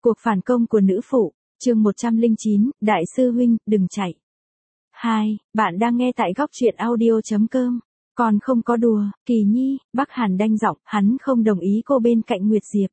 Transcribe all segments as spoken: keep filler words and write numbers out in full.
Cuộc phản công của nữ phụ, chương một trăm lẻ chín, Đại sư huynh, đừng chạy. hai. Bạn đang nghe tại góc truyện audio chấm com. Còn không có đùa, Kỳ Nhi, Bắc Hàn đanh giọng, hắn không đồng ý cô bên cạnh Nguyệt Diệp.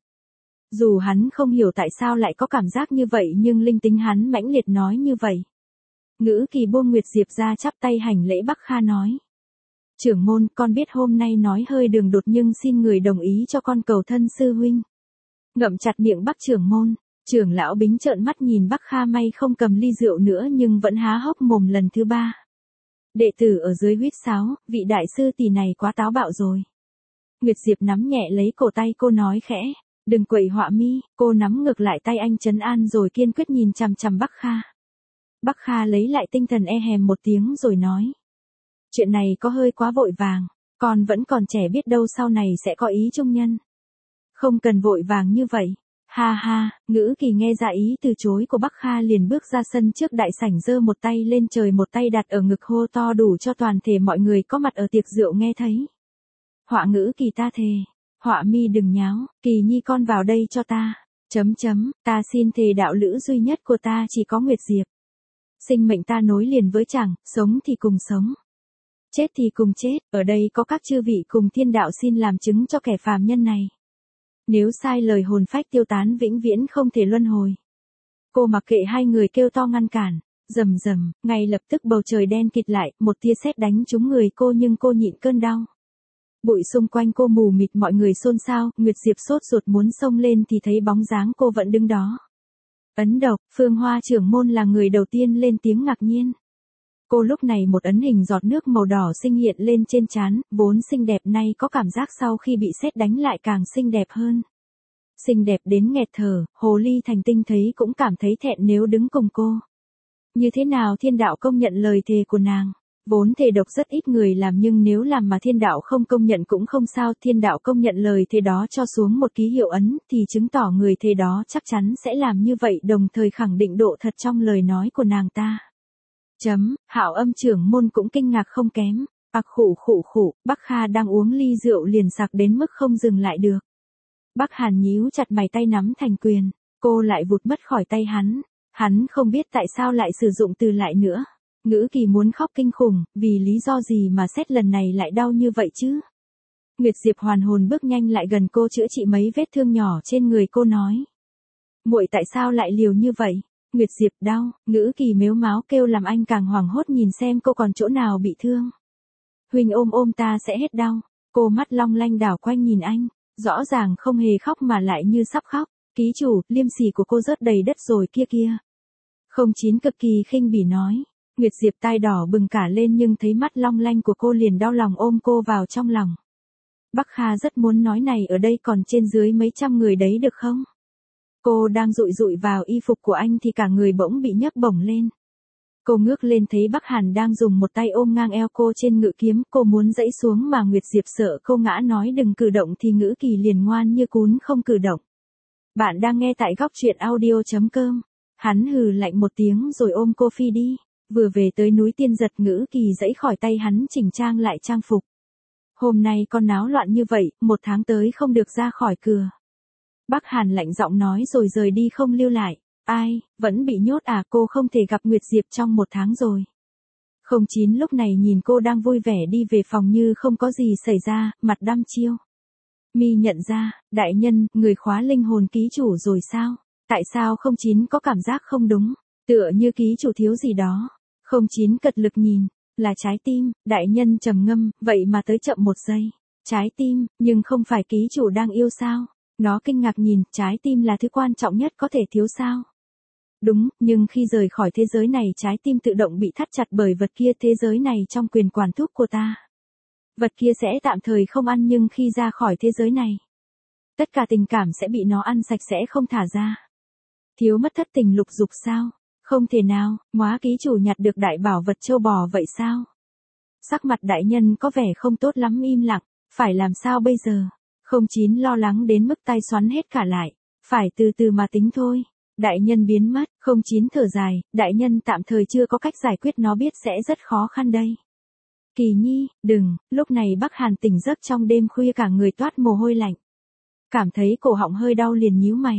Dù hắn không hiểu tại sao lại có cảm giác như vậy nhưng linh tính hắn mãnh liệt nói như vậy. Ngữ Kỳ buông Nguyệt Diệp ra chắp tay hành lễ. Bắc Kha nói. Trưởng môn, con biết hôm nay nói hơi đường đột nhưng xin người đồng ý cho con cầu thân sư huynh. Ngậm chặt miệng Bắc trưởng môn, trưởng lão Bính trợn mắt nhìn Bắc Kha may không cầm ly rượu nữa nhưng vẫn há hốc mồm lần thứ ba. Đệ tử ở dưới huýt sáo, vị đại sư tỷ này quá táo bạo rồi. Nguyệt Diệp nắm nhẹ lấy cổ tay cô nói khẽ, đừng quậy họa mi, cô nắm ngược lại tay anh trấn an rồi kiên quyết nhìn chằm chằm Bắc Kha. Bắc Kha lấy lại tinh thần e hèm một tiếng rồi nói. Chuyện này có hơi quá vội vàng, con vẫn còn trẻ biết đâu sau này sẽ có ý trung nhân. Không cần vội vàng như vậy. Ha ha, Ngữ Kỳ nghe ra ý từ chối của Bắc Kha liền bước ra sân trước đại sảnh giơ một tay lên trời một tay đặt ở ngực hô to đủ cho toàn thể mọi người có mặt ở tiệc rượu nghe thấy. Họa Ngữ Kỳ ta thề, Họa mi đừng nháo, Kỳ Nhi con vào đây cho ta, chấm chấm, ta xin thề đạo lữ duy nhất của ta chỉ có Nguyệt Diệp. Sinh mệnh ta nối liền với chàng, sống thì cùng sống. Chết thì cùng chết, ở đây có các chư vị cùng thiên đạo xin làm chứng cho kẻ phàm nhân này. Nếu sai lời hồn phách tiêu tán vĩnh viễn không thể luân hồi. Cô mặc kệ hai người kêu to ngăn cản, rầm rầm, ngay lập tức bầu trời đen kịt lại, một tia sét đánh trúng người cô nhưng cô nhịn cơn đau. Bụi xung quanh cô mù mịt mọi người xôn xao, Nguyệt Diệp sốt ruột muốn xông lên thì thấy bóng dáng cô vẫn đứng đó. Ấn độc, Phương Hoa trưởng môn là người đầu tiên lên tiếng ngạc nhiên. Cô lúc này một ấn hình giọt nước màu đỏ xinh hiện lên trên trán, vốn xinh đẹp nay có cảm giác sau khi bị sét đánh lại càng xinh đẹp hơn. Xinh đẹp đến nghẹt thở, Hồ Ly Thành Tinh thấy cũng cảm thấy thẹn nếu đứng cùng cô. Như thế nào thiên đạo công nhận lời thề của nàng? Vốn thề độc rất ít người làm nhưng nếu làm mà thiên đạo không công nhận cũng không sao, thiên đạo công nhận lời thề đó cho xuống một ký hiệu ấn thì chứng tỏ người thề đó chắc chắn sẽ làm như vậy đồng thời khẳng định độ thật trong lời nói của nàng ta. Chấm, Hạo Âm trưởng môn cũng kinh ngạc không kém, ặc khụ khụ khụ, Bắc Kha đang uống ly rượu liền sặc đến mức không dừng lại được. Bắc Hàn nhíu chặt mày tay nắm thành quyền, cô lại vụt mất khỏi tay hắn, hắn không biết tại sao lại sử dụng từ lại nữa. Ngữ Kỳ muốn khóc kinh khủng, vì lý do gì mà xét lần này lại đau như vậy chứ? Nguyệt Diệp hoàn hồn bước nhanh lại gần cô chữa trị mấy vết thương nhỏ trên người cô nói. Muội tại sao lại liều như vậy? Nguyệt Diệp đau, Ngữ Kỳ mếu máo kêu làm anh càng hoảng hốt nhìn xem cô còn chỗ nào bị thương. Huynh ôm ôm ta sẽ hết đau, cô mắt long lanh đảo quanh nhìn anh, rõ ràng không hề khóc mà lại như sắp khóc, ký chủ, liêm sỉ của cô rớt đầy đất rồi kia kia. Không chín cực kỳ khinh bỉ nói, Nguyệt Diệp tai đỏ bừng cả lên nhưng thấy mắt long lanh của cô liền đau lòng ôm cô vào trong lòng. Bắc Kha rất muốn nói này ở đây còn trên dưới mấy trăm người đấy được không? Cô đang dụi dụi vào y phục của anh thì cả người bỗng bị nhấc bổng lên. Cô ngước lên thấy Bắc Hàn đang dùng một tay ôm ngang eo cô trên ngự kiếm, cô muốn dãy xuống mà Nguyệt Diệp sợ cô ngã nói đừng cử động thì Ngữ Kỳ liền ngoan như cún không cử động. Bạn đang nghe tại góc truyện audio chấm com. Hắn hừ lạnh một tiếng rồi ôm cô phi đi, vừa về tới núi Tiên Giật Ngữ Kỳ dãy khỏi tay hắn chỉnh trang lại trang phục. Hôm nay con náo loạn như vậy, một tháng tới không được ra khỏi cửa. Bắc Hàn lạnh giọng nói rồi rời đi không lưu lại. Ai, vẫn bị nhốt à? Cô không thể gặp Nguyệt Diệp trong một tháng rồi. Không chín lúc này nhìn cô đang vui vẻ đi về phòng như không có gì xảy ra, mặt đăm chiêu. Mi nhận ra, đại nhân, người khóa linh hồn ký chủ rồi sao? Tại sao không chín có cảm giác không đúng? Tựa như ký chủ thiếu gì đó. Không chín cật lực nhìn, là trái tim, đại nhân trầm ngâm, vậy mà tới chậm một giây. Trái tim, nhưng không phải ký chủ đang yêu sao? Nó kinh ngạc nhìn, trái tim là thứ quan trọng nhất có thể thiếu sao? Đúng, nhưng khi rời khỏi thế giới này trái tim tự động bị thắt chặt bởi vật kia, thế giới này trong quyền quản thúc của ta. Vật kia sẽ tạm thời không ăn nhưng khi ra khỏi thế giới này, tất cả tình cảm sẽ bị nó ăn sạch sẽ không thả ra. Thiếu mất thất tình lục dục sao? Không thể nào, móa ký chủ nhặt được đại bảo vật châu bò vậy sao? Sắc mặt đại nhân có vẻ không tốt lắm im lặng, phải làm sao bây giờ? Không chín lo lắng đến mức tay xoắn hết cả lại, phải từ từ mà tính thôi. Đại nhân biến mất, không chín thở dài, đại nhân tạm thời chưa có cách giải quyết nó biết sẽ rất khó khăn đây. Kỳ Nhi, đừng, lúc này Bắc Hàn tỉnh giấc trong đêm khuya cả người toát mồ hôi lạnh. Cảm thấy cổ họng hơi đau liền nhíu mày,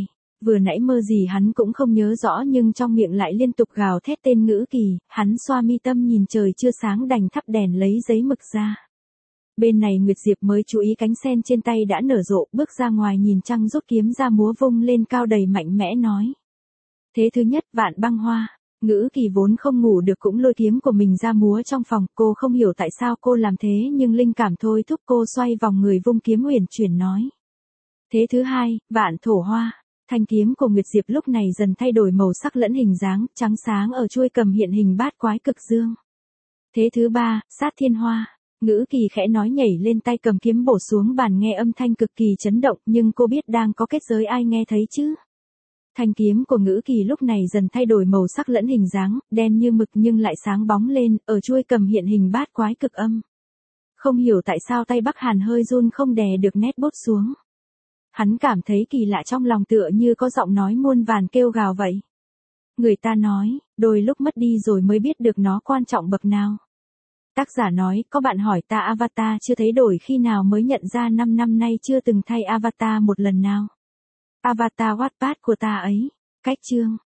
Vừa nãy mơ gì hắn cũng không nhớ rõ nhưng trong miệng lại liên tục gào thét tên Ngữ Kỳ, hắn xoa mi tâm nhìn trời chưa sáng đành thắp đèn lấy giấy mực ra. Bên này Nguyệt Diệp mới chú ý cánh sen trên tay đã nở rộ, bước ra ngoài nhìn trăng rút kiếm ra múa vung lên cao đầy mạnh mẽ nói. Thế thứ nhất vạn băng hoa. Ngữ Kỳ vốn không ngủ được cũng lôi kiếm của mình ra múa trong phòng, cô không hiểu tại sao cô làm thế nhưng linh cảm thôi thúc cô xoay vòng người vung kiếm uyển chuyển nói. Thế thứ hai, vạn thổ hoa. Thanh kiếm của Nguyệt Diệp lúc này dần thay đổi màu sắc lẫn hình dáng, trắng sáng ở chuôi cầm hiện hình bát quái cực dương. Thế thứ ba, sát thiên hoa. Ngữ Kỳ khẽ nói nhảy lên tay cầm kiếm bổ xuống bàn nghe âm thanh cực kỳ chấn động nhưng cô biết đang có kết giới ai nghe thấy chứ. Thanh kiếm của Ngữ Kỳ lúc này dần thay đổi màu sắc lẫn hình dáng, đen như mực nhưng lại sáng bóng lên, ở chuôi cầm hiện hình bát quái cực âm. Không hiểu tại sao tay Bắc Hàn hơi run không đè được nét bút xuống. Hắn cảm thấy kỳ lạ trong lòng tựa như có giọng nói muôn vàn kêu gào vậy. Người ta nói, đôi lúc mất đi rồi mới biết được nó quan trọng bậc nào. Tác giả nói, có bạn hỏi ta avatar chưa thấy đổi khi nào mới nhận ra năm năm nay chưa từng thay avatar một lần nào. Avatar Wattpad của ta ấy. Cách chương.